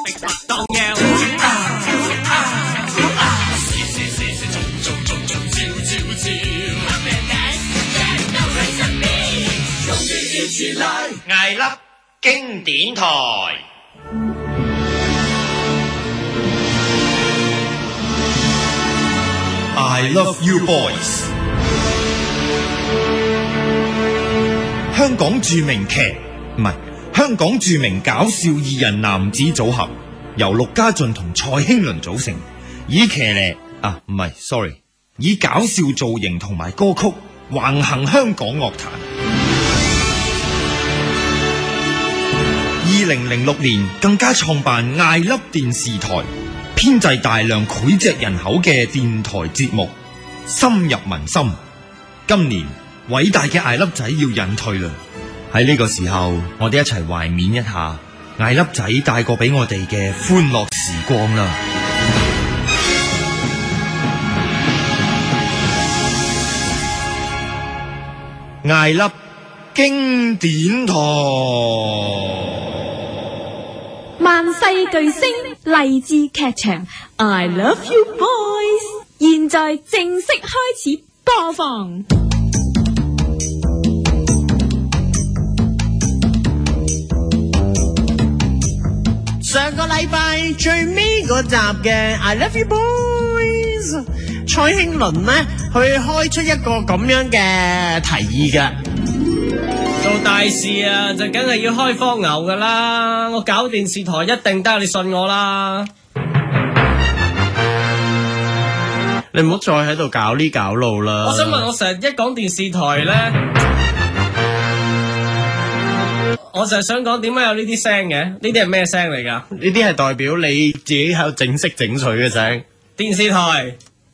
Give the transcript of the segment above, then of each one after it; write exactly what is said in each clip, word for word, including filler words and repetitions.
食麥當腰。試試試試種種種種招招招，黑命眼人都喺身邊，終於要出來。 艾粒經典台。I love you boys。香港著名劇唔係香港著名搞笑二人男子組合，由陸家俊同蔡興倫組成，以騎呢啊唔係 sorry， 以搞笑造型同埋歌曲橫行香港樂壇。二零零六年更加創辦艾粒電視台，編製大量膾炙人口嘅電台節目，深入民心。今年偉大嘅艾粒仔要隱退啦，喺呢個時候，我哋一齊懷緬一下艾粒仔帶過俾我哋嘅歡樂時光啦。艾粒經典台。 萬世巨星勵志劇場 I Love You Boys 現在正式開始播放。 上個禮拜最尾嗰集嘅 I Love You Boys， 蔡興倫呢去開出一個咁樣嘅提議嘅。 做大事啊，就梗係要開荒牛噶啦！我搞電視台一定得，你信我啦！ 你唔好再喺度搞呢搞路啦！ 我想問，我成日一講電視台咧，我就係想講點解有呢啲聲嘅？呢啲係咩聲嚟噶？ 呢啲係代表你自己喺度整色整水嘅聲。 電視台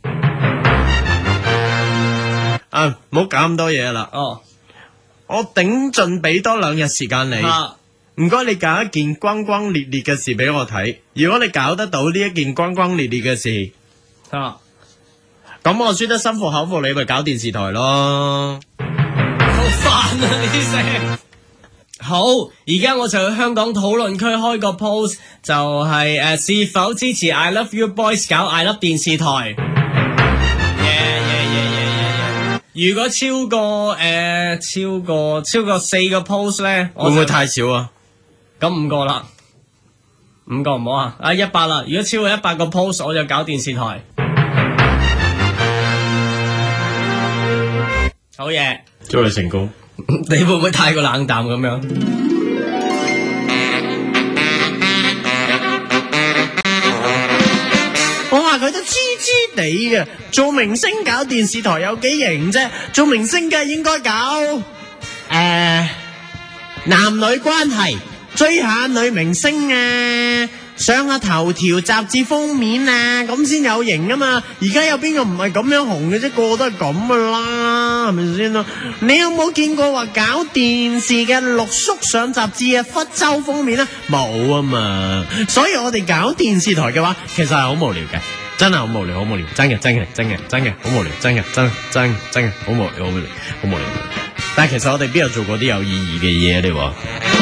啊，唔好搞咁多嘢啦！ 哦。 我頂盡俾多兩日時間你，唔該、啊、你搞一件轟轟烈烈嘅事俾我睇。如果你搞得到呢一件轟轟烈烈嘅事，啊，咁我輸得心服口服，你咪搞電視台咯。 好煩啊呢啲聲。好，而家我就去香港討論區開個 post， 就係、是、誒、呃、是否支持 I Love You Boys 搞 I Love 電視台。如果超過誒、呃、超過超過四個 post 咧， 會唔會太少啊？ 咁五個啦，五個唔好啊！啊一百啦，如果超過一百個 post， 我就搞電視台。好嘢， 祝你成功。 你會唔會太過冷淡咁樣？ 我話佢都黐黐地嘅，做明星搞電視台有幾型啫？做明星梗係應該搞誒、呃、男女關係，追下女明星啊，上下頭條雜誌封面啊，咁先有型啊嘛！而家有邊個唔係咁樣紅嘅啫？個個都係咁噶啦，係咪先咯？你有冇見過話搞電視嘅陸叔上雜誌啊？福州封面啊？冇啊嘛！所以我哋搞電視台嘅話，其實係好無聊嘅，真係好無聊，好無聊，真嘅，真嘅，真嘅，真嘅，好無聊，真嘅，真真真嘅，好無聊，好無聊，好無聊。但係其實我哋邊有做過啲有意義嘅嘢你話？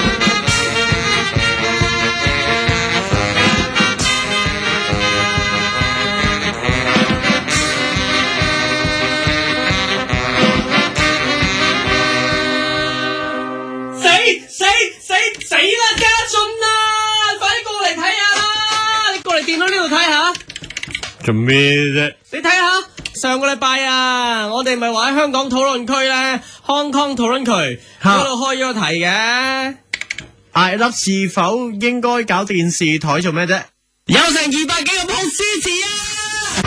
死啦，家俊啊！快啲過嚟睇下啦！你過嚟電腦呢度睇下。 做咩啫？ 你睇下，上個禮拜啊，我哋咪話喺香港討論區咧 ，Hong Kong 討論區嗰度開咗個題嘅。 I Love 是否應該搞電視台做咩啫？ 有成二百幾個 post 支持啊！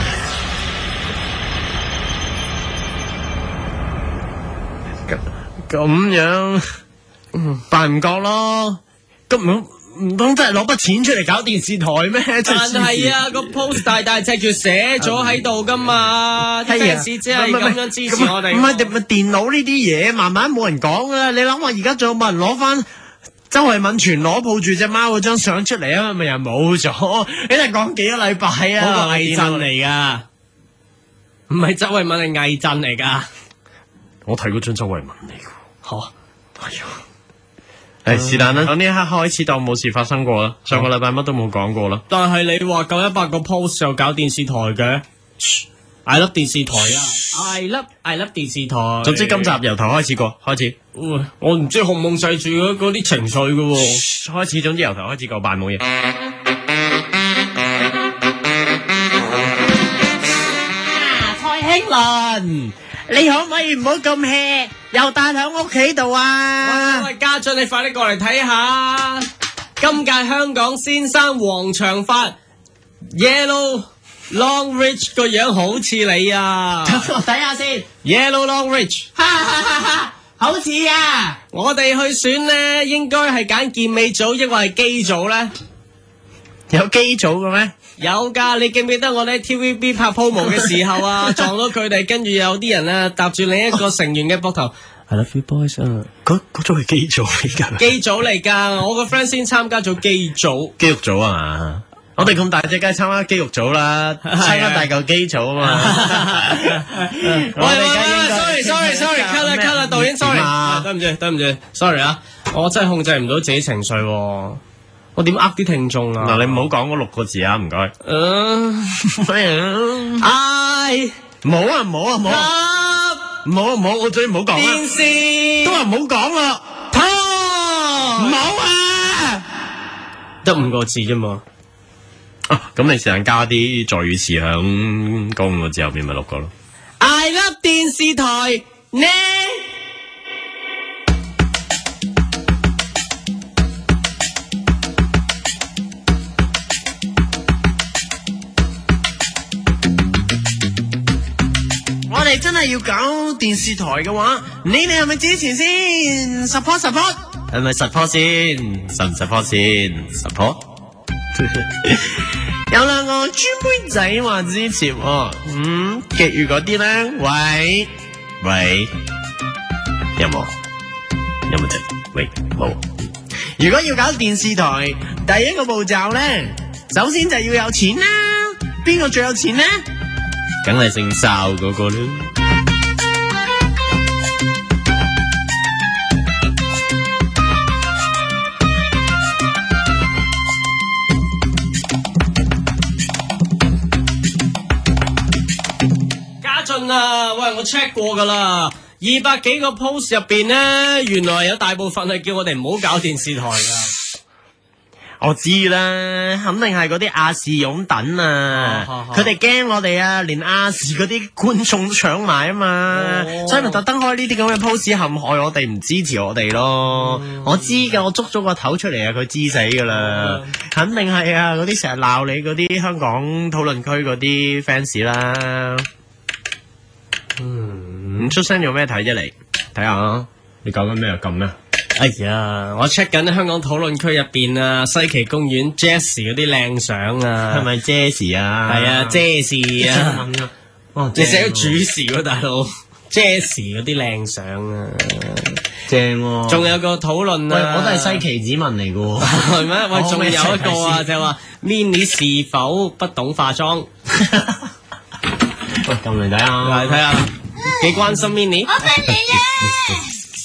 咁樣。扮唔覺咯，咁唔唔通真係攞筆錢出嚟搞電視台咩？ 但係啊，個 post 大大隻住寫咗喺度噶嘛，啲 fans 只係咁樣支持我哋。 唔係電腦呢啲嘢，慢慢冇人講噶啦。你諗下，而家仲有冇人攞翻周慧敏全裸抱住隻貓嗰張相出嚟啊？咪又冇咗？你哋講幾個禮拜啊？ 嗰個偽真嚟噶，唔係周慧敏係偽真嚟噶。 我睇嗰張周慧敏嚟噶。 吓， 係啊。 誒，是但啦，從呢一刻開始當冇事發生過啦。上個禮拜乜都冇講過啦。 但係你話夠一百個 post 就搞電視台嘅，I love 電視台啊，I love I love 電視台。 總之今集由頭開始過，開始。 喂，我唔知控唔控制住嗰嗰啲情緒嘅喎。 開始，總之由頭開始過，扮冇嘢。 蔡興倫， 你可唔可以唔好咁 hea，又帶喺屋企度啊？ 喂，家俊，你快啲過嚟睇下，今屆香港先生黃長髮 Yellow Long Rich 個樣好似你啊！ 我睇下先 Yellow Long Rich， 哈哈哈哈，好似啊！ 我哋去選呢，應該係揀健美組，抑或係基組咧？ 有機組嘅咩？ 有噶，你記唔記得我哋喺 T V B 拍 promo 嘅時候啊，撞到佢哋，跟住有啲人啊搭住另一個成員嘅膊頭。I love you boys 啊！ 嗰嗰組係機組嚟㗎， 機組嚟㗎，我個 friend 先參加咗機組。 肌肉組啊嘛！我哋咁大隻，梗係參加肌肉組啦，參加大嚿機組啊嘛！ 喂喂喂 ，sorry sorry sorry，cut 啦 cut 啦，導演 sorry，對唔住對唔住 ，sorry 啊，我真係控制唔到自己情緒喎。我點呃啲聽眾啊？ 嗱，你唔好講嗰六個字啊，唔該。 嗯，I 唔好啊，唔好啊，唔好啊， love 唔好啊，唔好，我最唔好講啊， 電視都話唔好講啦， 台， 唔好啊， 得五個字啫嘛。 啊，咁你成日加啲助語詞響嗰五個字後面，咪六個咯。 I love 電視台呢？ 我哋真係要搞電視台嘅話，你哋係咪支持先 ？support support，係咪 support 先？實唔 support 先 ？support。有兩個豬妹仔話支持喎，嗯，其餘嗰啲咧，喂喂，有冇？有冇啫？喂，冇。如果要搞電視台，第一個步驟咧，首先就要有錢啦。邊個最有錢咧？梗係姓邵嗰個啦。 家俊啊，喂，我 check 過噶啦，二百幾個 post 入邊咧，原來有大部分係叫我哋唔好搞電視台噶。 我知啦，肯定係嗰啲亞視擁躉啊，佢哋驚我哋啊，連亞視嗰啲觀眾都搶埋啊嘛，哦、所以咪特登開呢啲咁嘅 post 陷害我哋，唔支持我哋咯。嗯、我知㗎，我捉咗個頭出嚟啊，佢知死㗎啦，嗯、肯定係啊，嗰啲成日鬧你嗰啲香港討論區嗰啲 fans 啦。嗯，唔出聲有咩睇啫？嚟睇下，你講緊咩啊？撳咩？ 哎呀，我 check 緊香港討論區入邊啊，西岐公園 Jessie 嗰啲靚相啊， 係咪 Jessie 啊？ 係啊，Jessie 啊， 哦， 你寫咗主持喎，大佬 Jessie 嗰啲靚相啊， 正喎。 仲有個討論啊， 喂，我都係西岐子民嚟㗎喎， 係咩？喂，仲有一個啊，就係話 Minnie 是否不懂化妝？ 喂，撳嚟睇下， 嚟睇下，幾關心 Minnie。 我翻嚟啦！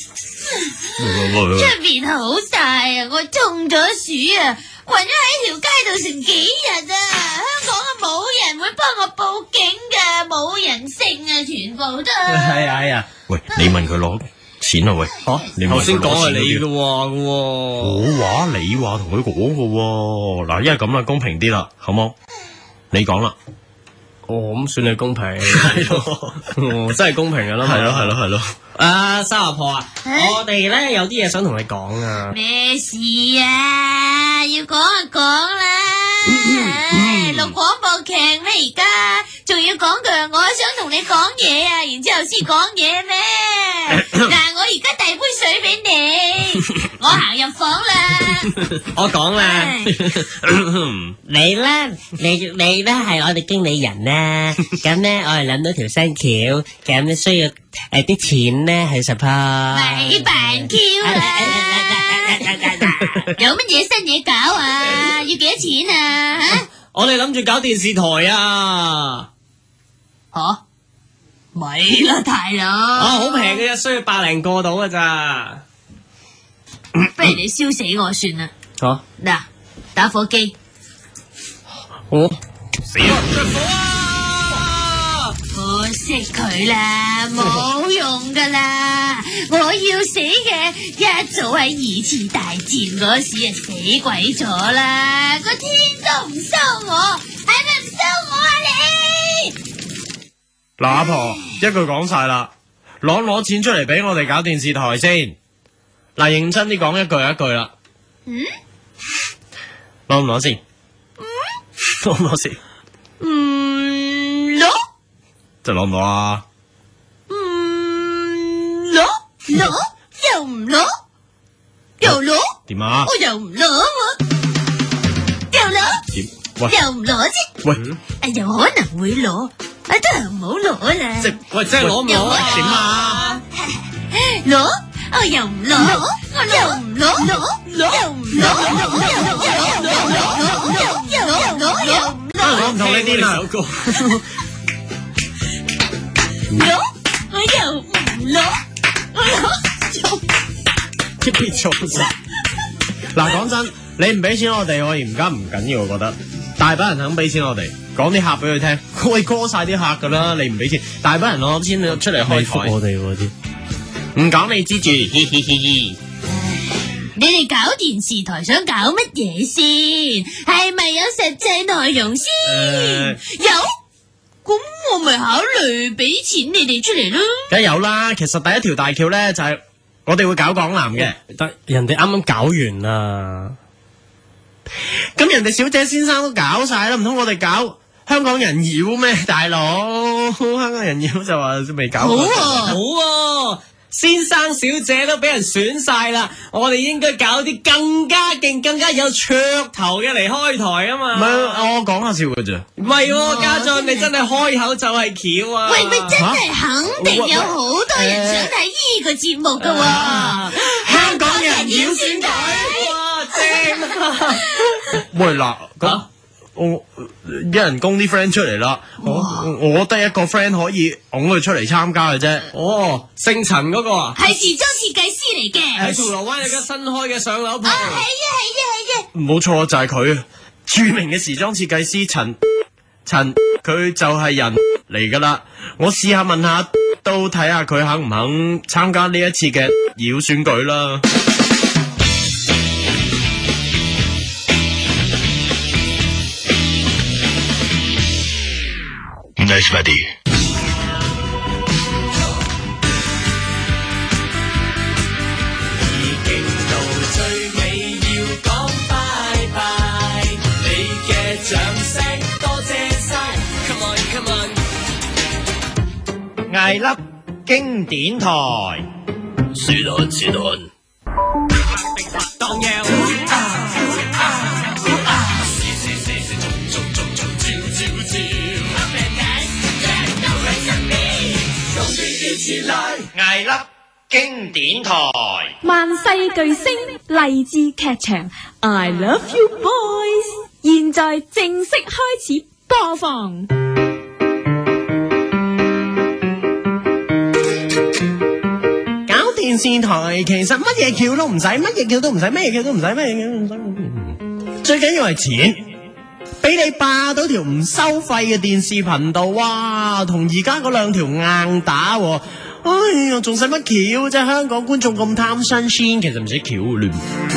出面好大啊！我中咗暑啊，暈咗喺條街度成幾日啊！香港啊冇人會幫我報警噶，冇人性啊，全部都係啊係啊！喂，你問佢攞錢啊喂！ 吓，你頭先講係你嘅話嘅喎， 我話你話同佢講嘅喎，嗱，因為咁啦，公平啲啦，好冇？你講啦。 哦，咁算係公平，係咯，哦，真係公平噶啦， 係咯係咯係咯。 啊，三阿婆啊， 啊我哋咧有啲嘢想同你講啊。 咩事啊？要講就講啦，唉錄廣播劇咩而家？仲要講句我想同你講嘢啊，然之後先講嘢咩？嗱，我而家遞杯水俾你，我行入房啦。 我講啦， 你咧，你你咧係我哋經理人啦，咁咧我係諗到條新橋，咁咧需要誒啲錢咧去 support。 咪扮 Q 啦！有乜嘢新嘢搞啊？要幾多錢啊？吓？ 我哋諗住搞電視台啊。 吓？咪啦，大佬。 啊，好平嘅啫，需要百零個到㗎咋。 不如你燒死我算啦。 吓， 嗱，打火機， 我死啦！着火啊！ 我識佢啦，冇用噶啦！我要死嘅一早喺二次大戰嗰時啊死鬼咗啦，個天都唔收我，係咪唔收我啊你？ 嗱，阿婆一句講晒啦，攞攞錢出嚟俾我哋搞電視台先。嗱，認真啲講一句一句啦。 嗯？ 攞唔攞先？ 嗯？ 攞唔攞先？ 嗯，攞？ 就攞唔攞啊？ 嗯，攞？攞？又唔攞？又攞？ 點啊？ 我又唔攞喎，又攞？ 點？喂又唔攞啫？ 喂， 啊，有可能會攞，啊都係唔好攞啦。 即喂，即係攞唔攞啊？點啊？ 攞？我又唔攞，我又唔攞，攞又唔攞，又唔攞，又唔攞，又唔攞， 我唔同你癲啦。 攞我又唔攞，我攞做一撇錯晒。嗱，講真，你唔俾錢我哋，我而家唔緊要，我覺得大把人肯俾錢我哋，講啲客俾佢聽，喂過晒啲客噶啦，你唔俾錢，大把人攞錢出嚟開台， 我哋嗰啲唔講你知住，嘻嘻嘻嘻。 你哋搞電視台想搞乜嘢先？係咪有實際內容先？ 呃有，咁我咪考慮俾錢你哋出嚟咯。 梗係有啦，其實第一條大橋咧就係我哋會搞港男嘅， 但人哋啱啱搞完啦， 咁人哋小姐先生都搞晒啦，唔通我哋搞香港人妖咩？大佬，香港人妖就話未搞好過。 啊， 好啊！先生小姐都俾人選晒啦，我哋應該搞啲更加勁、更加有噱頭嘅嚟開台啊嘛！ 唔係，我講下笑嘅啫。 唔係喎，家俊你真係開口就係橋啊！ 喂喂，真係肯定有好多人想睇呢個節目噶喎。 香港人妖選舉，哇正啊！ 喂嗱，咁我一人供啲 friend 出嚟啦，我我得一個 friend 可以拱佢出嚟參加嘅啫。 哦，姓陳嗰個啊， 係時裝設計師嚟嘅。 喺銅鑼灣有間新開嘅上樓鋪啊，係。啊，係啊，係啊。 冇錯，就係佢，著名嘅時裝設計師陳陳，佢就係人嚟噶啦。我試下問下，都睇下佢肯唔肯參加呢一次嘅妖選舉啦。Nice buddy。 艾粒經典台， 是但是但。 當妖艾粒經典台， 萬世巨星勵志劇場 I Love You Boys， 現在正式開始播放。 搞電視台其實乜嘢橋都唔使，乜嘢橋都唔使，乜嘢橋都唔使，乜嘢橋都唔使。最緊要係錢，俾你霸到條唔收費嘅電視頻道，哇！同而家嗰兩條硬打喎。哎呀，仲使乜橋啫？香港觀眾咁貪新鮮，其實唔使橋亂。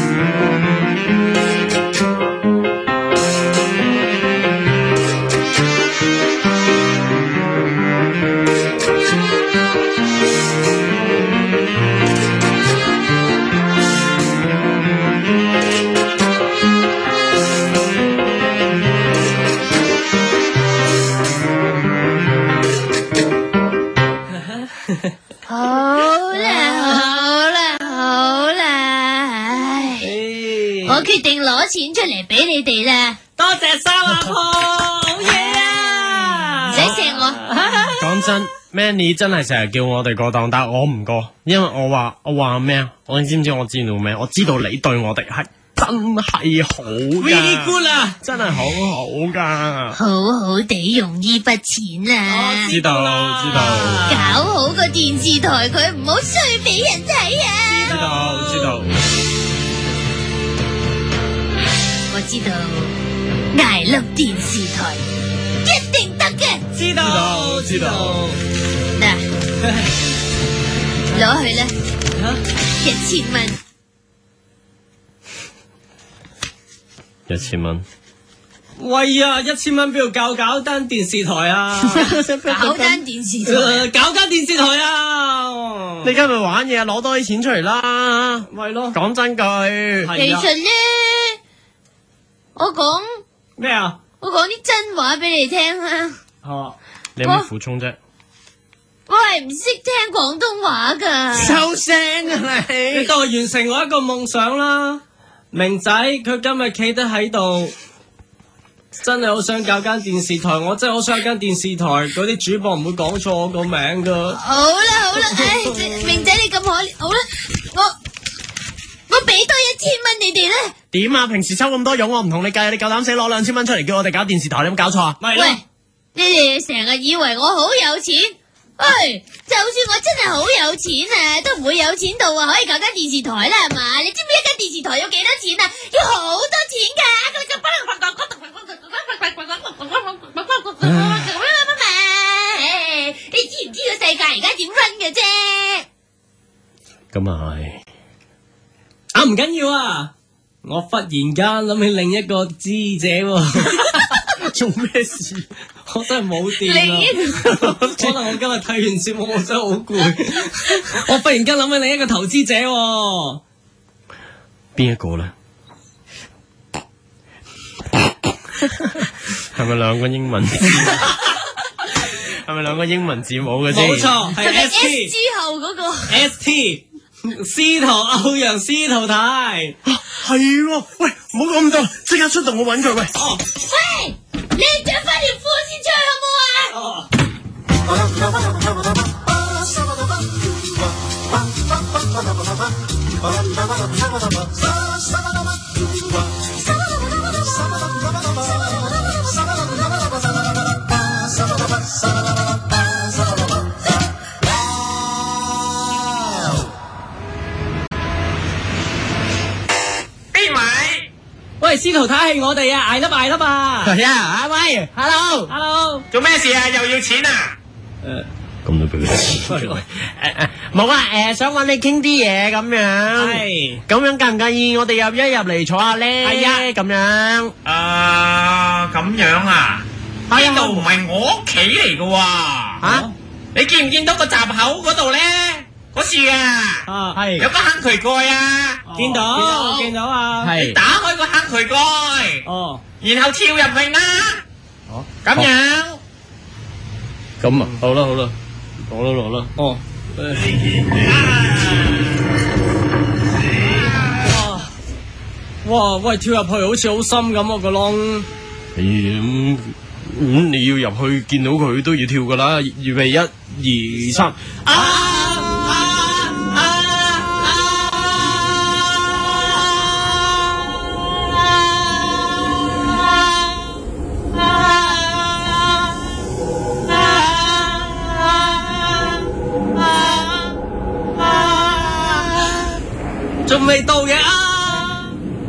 好啦，好啦，好啦，唉，我決定攞錢出嚟俾你哋啦， 多謝三阿婆，好嘢啊！ 唔使錫我。 講真 ，Manny 真係成日叫我哋過檔，但係我唔過，因為我話我話咩啊？我你知唔知我知道咩？我知道你對我哋係真係好㗎 Really good 啊！ 真係好好㗎。 好好地用呢筆錢啊！ 知道知道搞好個電視台，佢唔好衰俾人睇啊！ 知道知道。 知道艾粒電視台一定得嘅。 知道知道。 嗱，攞去啦，一千蚊。 一千蚊。 喂呀，一千蚊邊度教搞單電視台啊？ 搞單電視台， 呃搞間電視台啊！ 你而家咪玩嘢，攞多啲錢出嚟啦。 咪咯， 講真句， 係啊其實咧，我講咩啊？ 我講啲真話俾你聽啦。 哦， 你有咩苦衷啫？ 我係唔識聽廣東話噶。 收聲啊你你！ 當我完成我一個夢想啦，明仔佢今日企得喺度。真係好想搞間電視台，我真係好想有間電視台，嗰啲主播唔會講錯我個名噶。 好啦好啦，唉，明仔你咁可憐，好啦，我我俾多一千蚊你哋啦。 點啊？平時抽咁多佣，我唔同你計，你夠膽死攞兩千蚊出嚟叫我哋搞電視台，你有冇搞錯啊？ 咪咯， 喂，你哋成日以為我好有錢，喂，就算我真係好有錢啊，都唔會有錢到啊可以搞間電視台啦，係嘛？你知唔知一間電視台要幾多錢啊？要好多錢㗎。你知唔知個世界而家點 run 嘅啫？ 咁啊係。 啊唔緊要啊！我忽然間諗起另一個知者喎， 做咩事？ 我真係冇電另一啊！可能我今日睇完節目，我真係好攰。我忽然間諗起另一個投資者喎， 邊一個咧？係咪兩個英文字？係咪兩個英文字母嘅啫？ 冇錯，係係咪 S S T 之後嗰個？ S T 司徒歐陽司徒太。 係喎，喂，唔好講咁多，即刻出動我揾佢喂。 哦喂，你着翻條褲先出去好冇啊？ 哦，喂，司徒太係我哋啊，捱粒捱粒啊！ 係啊，阿威，hello， Hello， 做咩事啊？又要錢啊？ 誒， 咁都俾佢錢。 喂喂誒誒，冇啊，誒想揾你傾啲嘢咁樣。 係咁樣介唔介意我哋入一入嚟坐下咧？ 係啊咁樣。 啊，咁樣啊？ 係啊呢度唔係我屋企嚟噶喎。 嚇？ 你見唔見到個閘口嗰度咧？嗰樹啊， 啊， 係有個坑渠蓋啊。 見到見到啊， 係。 打開個坑渠蓋， 哦， 然後跳入去啦。 哦咁樣。 咁啊，好啦好啦，攞啦攞啦。 哦，哇哇，喂，跳入去好似好深咁啊個窿。 咁咁你要入去見到佢都要跳噶啦，預備一二三。 仲未到嘅啊！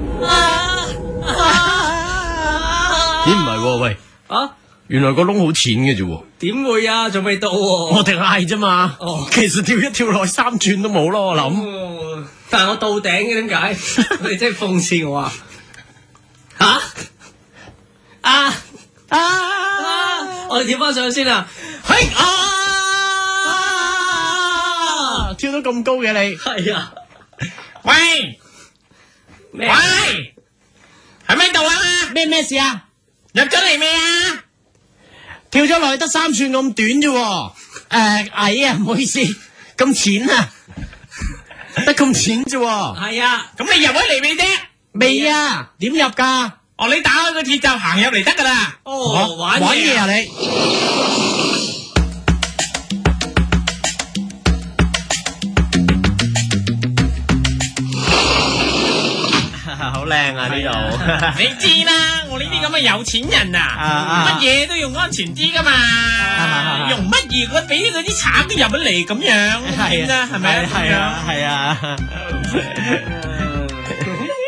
咦唔係喎，喂， 啊， 原來個窿好淺嘅啫喎。 點會啊？仲未到喎。 我哋嗌啫嘛。 哦其實跳一跳落去三轉都冇咯，我諗。 哦但係我到頂嘅，點解？你真係諷刺我啊！吓啊啊！我哋跳翻上去先啊！嘿啊！ 跳到咁高嘅你。 係啊！ 喂咩喂，喺咪度啊？ 咩咩事啊？ 入咗嚟未啊？ 跳咗落去得三寸咁短啫喎。誒、矮啊，唔好意思，咁淺啊，得咁淺啫喎。 係啊！ 咁你入咗嚟未啫？ 未啊？點入㗎？ 哦，你打開個鐵閘行入嚟得噶啦。 哦，玩玩嘢嘢啊！ 啊你？好靚啊呢度。 你知啦，我呢啲咁嘅有錢人啊， 啊乜嘢都用安全啲噶嘛， 啊用乜嘢佢俾嗰啲賊都入咗嚟咁樣，點啊？係咪啊？ 係啊係啊。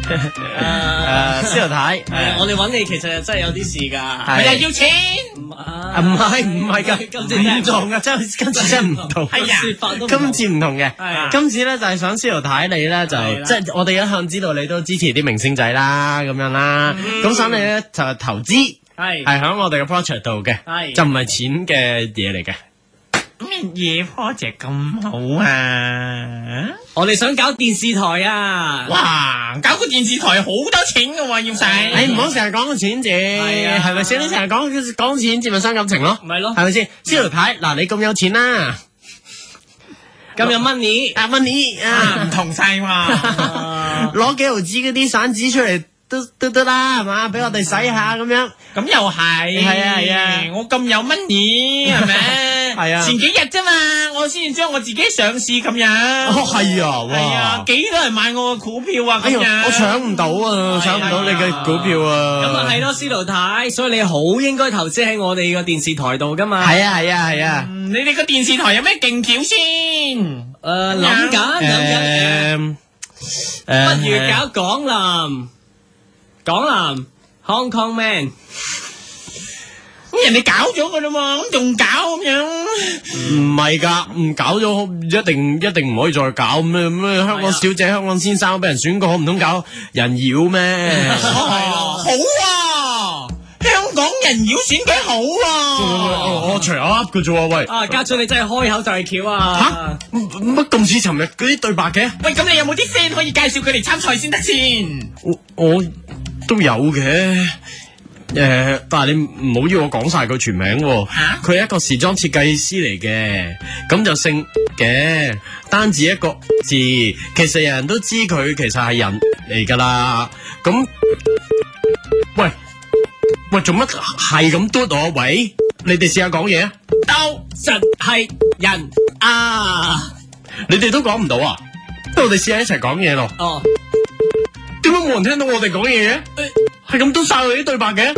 誒，司徒太， 係啊，我哋揾你其實真係有啲事㗎。 係咪又要錢？ 唔啊唔係唔係㗎， 今次真係唔同嘅，真今次真係唔同。 係啊説法都唔今次唔同嘅係， 今次咧就係想司徒太你咧就係啦即係我哋一向知道你都支持啲明星仔啦，咁樣啦，咁想你咧就係投資係係喺我哋嘅 project 度嘅， 係就唔係錢嘅嘢嚟嘅。 乜嘢 project 咁好啊？ 我哋想搞電視台啊！ 哇！搞個電視台好多錢㗎喎，要使。 你唔好成日講個錢字， 係啊係咪先？你成日講講錢字咪傷感情咯， 咪咯係咪先？司徒太嗱，你咁有錢啦， 咁有 money 阿 money 啊， 啊唔，同晒喎。 攞幾毫紙嗰啲散紙出嚟都都得啦，係嘛？俾我哋使下咁樣。 咁又係， 係啊係啊我咁有 money 係咪？ 係啊前幾日啫嘛，我先至將我自己上市咁樣。 哦，係啊， 係啊哇，！ 幾多人買我嘅股票啊？咁樣哎呀，我搶唔到啊，搶唔到你嘅股票啊！ 咁啊係咯，司徒太，所以你好應該投資喺我哋個電視台度噶嘛。 係啊係啊係啊！ 嗯你哋個電視台有咩勁橋先？ 誒諗緊諗緊， 誒誒， 不如搞港男，港男 Hong Kong Man。 咁人哋搞咗噶啦嘛，咁仲搞咁樣？ 唔係㗎，唔搞咗一定一定唔可以再搞咩咩？香港小姐、香港先生俾人選過，唔通搞人妖咩？ 哦，好啊！香港人妖選舉好啊！ 我我隨口噏嘅啫喎，喂啊，家長你真係開口就係橋啊！ 嚇乜咁似尋日嗰啲對白嘅？ 喂，咁你有冇啲 friend 可以介紹佢嚟參賽先得先？ 我我都有嘅。誒、但係你唔好要我講晒佢全名喎。 嚇佢係一個時裝設計師嚟嘅，咁就姓嘅，單字一個字，其實人人都知佢其實係人嚟㗎啦。咁，喂喂，做乜係咁嘟我？喂，你哋試下講嘢啊！ 都實係人啊！ 你哋都講唔到啊？不如我哋試下一齊講嘢咯。 哦， 點解冇人聽到我哋講嘢嘅？係咁嘟晒佢啲對白嘅？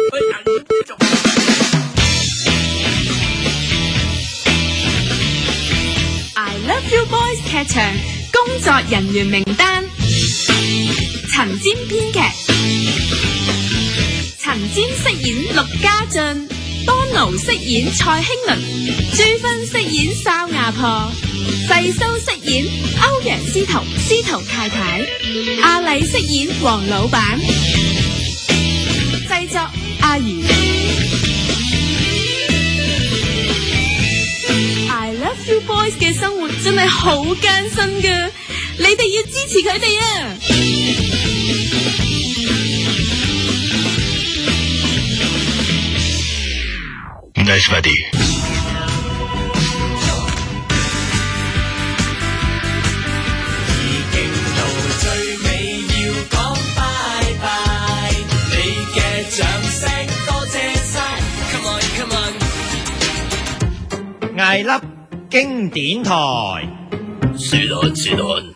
I Love You Boys 劇場工作人員名單：陳尖編劇，陳尖飾演陸家俊，多奴飾演蔡興倫，朱芬飾演哨牙婆，細蘇飾演歐陽司徒司徒太太，阿麗飾演黃老闆，製作阿如。I Love You Boys 嘅生活真係好艱辛噶，你哋要支持佢哋啊 ！Nice buddy。 艾粒經典台。 是但是但。